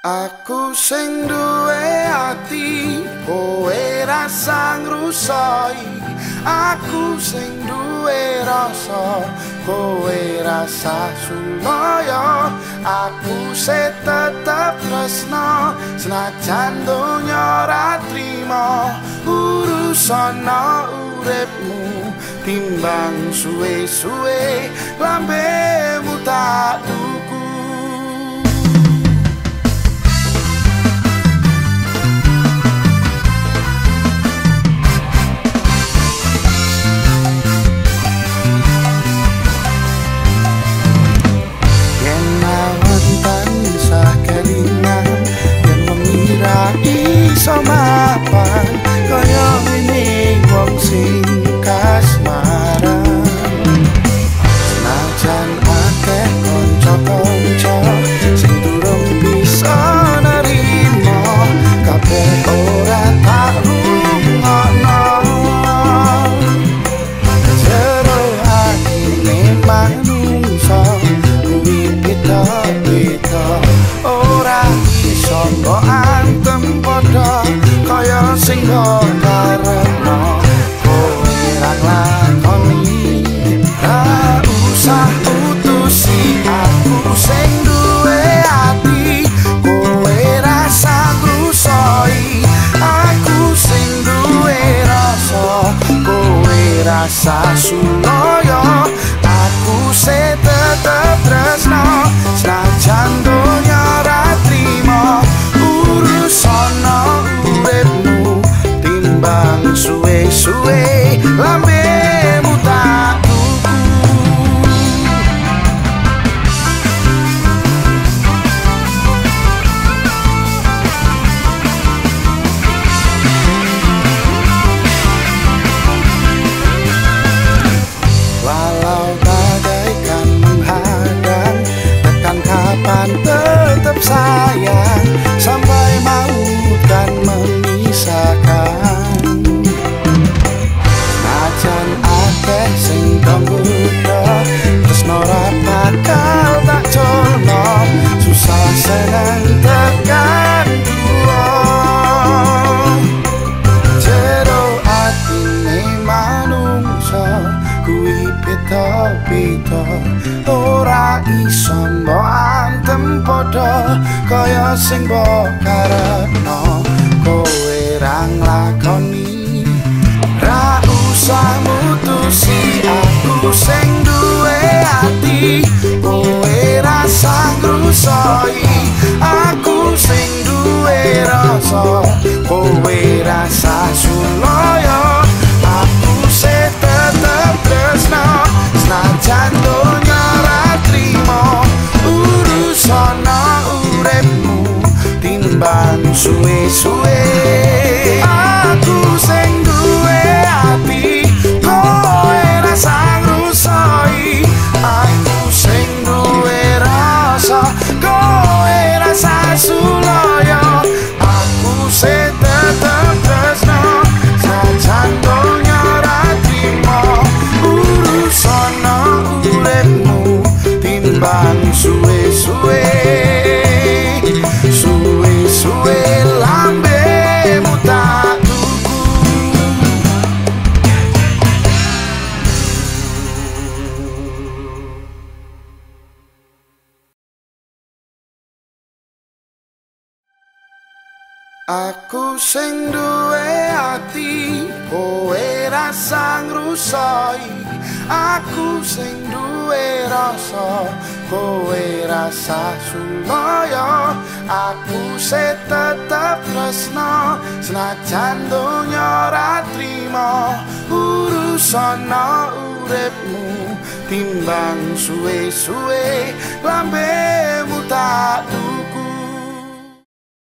Aku sing duwe ati, kowe rasa ngrusoi. Aku sing duwe rasa, kowe rasa sulaya. Aku se tetep tresno, senajan donya ora trimo. Urusana uripmu, timbang suwe-suwe lambemu tak tuku. Iso mapan kaya ngene wong sing kasmaran. Senajan akeh kanca-kanca sing durung bisa nerima, kabeh ora tak rungokno. Jero atine manungsa kuwi beda-beda, ora iso mbok kaya sing mbok karepno. Kowe ra lakoni, ra usah utusi aku sing duwe ati. Kowe rasa ngrusoi, aku sing duwe rasa, kowe rasa sulaya. Aku se tetep tresno, senajan donya ra trimo. Urusana uripmu, timbang suwe-suwe lambemu tak tuku. Walau bagaikan menghadang, tekan kapan tetap sayang, sampai maut kan memisahkan. Najan akeh sing nggodha, tresno ora bakal tak colno. Susah seneng tekan duo, jero atine manungsa kuwi beda-beda, ora iso mbok antem padha kaya sing mbok karepno. Kowe ra nglakoni, ra usah mutusi aku sing duwe ati. Kowe rasa ngrusoi, aku sing duwe rasa, kowe rasa sulaya. Aku se tetep tresno, senajan donya ra trimo. Urusana uripmu, timbang suwe-suwe. Aku sing duwe ati, kowe rasa ngrusoi. Aku sing duwe rasa, kowe rasa sulaya. Aku se tetep tresno, senajan donya ra trimo. Urusana uripmu, timbang suwe-suwe. Suwe-suwe lambemu tak tuku. Aku sing duwe ati, kowe rasa ngrusoi. Aku sing duwe rasa, kowe rasa sulaya. Aku se tetep tresno, senajan donya ra trimo. Urusana uripmu, timbang suwe-suwe lambemu tak tuku.